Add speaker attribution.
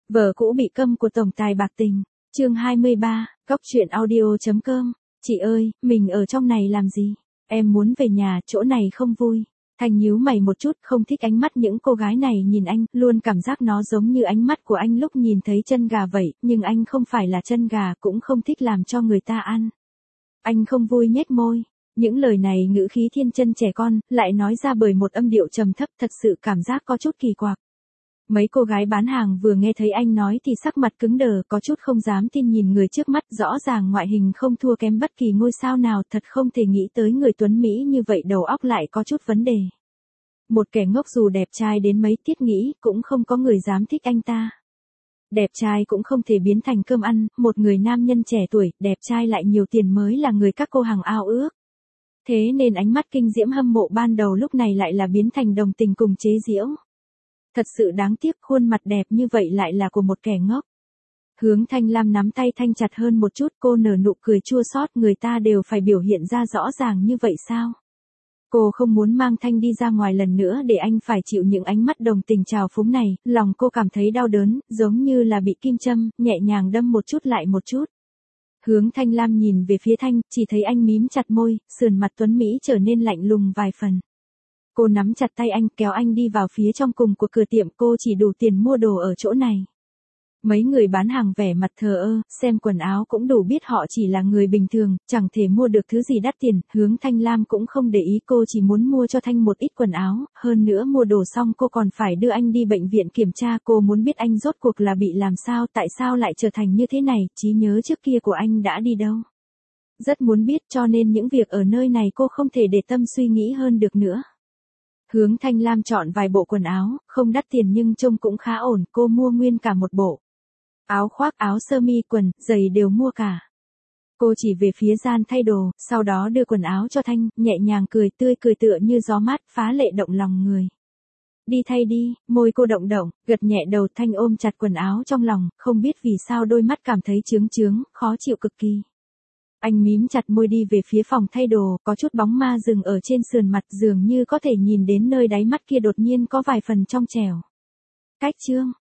Speaker 1: Vợ cũ bị câm của tổng tài bạc tình. Chương 23, Cóc truyện audio.com. Chị ơi, mình ở trong này làm gì? Em muốn về nhà, chỗ này không vui. Thanh nhíu mày một chút, không thích ánh mắt những cô gái này nhìn anh, luôn cảm giác nó giống như ánh mắt của anh lúc nhìn thấy chân gà vậy, nhưng anh không phải là chân gà, cũng không thích làm cho người ta ăn. Anh không vui nhếch môi. Những lời này ngữ khí thiên chân trẻ con, lại nói ra bởi một âm điệu trầm thấp, thật sự cảm giác có chút kỳ quặc. Mấy cô gái bán hàng vừa nghe thấy anh nói thì sắc mặt cứng đờ, có chút không dám tin nhìn người trước mắt, rõ ràng ngoại hình không thua kém bất kỳ ngôi sao nào, thật không thể nghĩ tới người tuấn Mỹ như vậy đầu óc lại có chút vấn đề. Một kẻ ngốc dù đẹp trai đến mấy thiết nghĩ, cũng không có người dám thích anh ta. Đẹp trai cũng không thể biến thành cơm ăn, một người nam nhân trẻ tuổi, đẹp trai lại nhiều tiền mới là người các cô hàng ao ước. Thế nên ánh mắt kinh diễm hâm mộ ban đầu lúc này lại là biến thành đồng tình cùng chế giễu. Thật sự đáng tiếc, khuôn mặt đẹp như vậy lại là của một kẻ ngốc. Hướng Thanh Lam nắm tay Thanh chặt hơn một chút, cô nở nụ cười chua xót, người ta đều phải biểu hiện ra rõ ràng như vậy sao? Cô không muốn mang Thanh đi ra ngoài lần nữa để anh phải chịu những ánh mắt đồng tình trào phúng này, lòng cô cảm thấy đau đớn, giống như là bị kim châm, nhẹ nhàng đâm một chút lại một chút. Hướng Thanh Lam nhìn về phía Thanh, chỉ thấy anh mím chặt môi, sườn mặt tuấn Mỹ trở nên lạnh lùng vài phần. Cô nắm chặt tay anh, kéo anh đi vào phía trong cùng của cửa tiệm, cô chỉ đủ tiền mua đồ ở chỗ này. Mấy người bán hàng vẻ mặt thờ ơ, xem quần áo cũng đủ biết họ chỉ là người bình thường, chẳng thể mua được thứ gì đắt tiền. Hướng Thanh Lam cũng không để ý, cô chỉ muốn mua cho Thanh một ít quần áo, hơn nữa mua đồ xong cô còn phải đưa anh đi bệnh viện kiểm tra, cô muốn biết anh rốt cuộc là bị làm sao, tại sao lại trở thành như thế này, trí nhớ trước kia của anh đã đi đâu. Rất muốn biết, cho nên những việc ở nơi này cô không thể để tâm suy nghĩ hơn được nữa. Hướng Thanh Lam chọn vài bộ quần áo, không đắt tiền nhưng trông cũng khá ổn, cô mua nguyên cả một bộ. Áo khoác, áo sơ mi, quần, giày đều mua cả. Cô chỉ về phía gian thay đồ, sau đó đưa quần áo cho Thanh, nhẹ nhàng cười tươi cười tựa như gió mát, phá lệ động lòng người. Đi thay đi, môi cô động động, gật nhẹ đầu. Thanh ôm chặt quần áo trong lòng, không biết vì sao đôi mắt cảm thấy chướng chướng, khó chịu cực kỳ. Anh mím chặt môi đi về phía phòng thay đồ, có chút bóng ma dừng ở trên sườn mặt, dường như có thể nhìn đến nơi đáy mắt kia đột nhiên có vài phần trong trẻo. Cách chương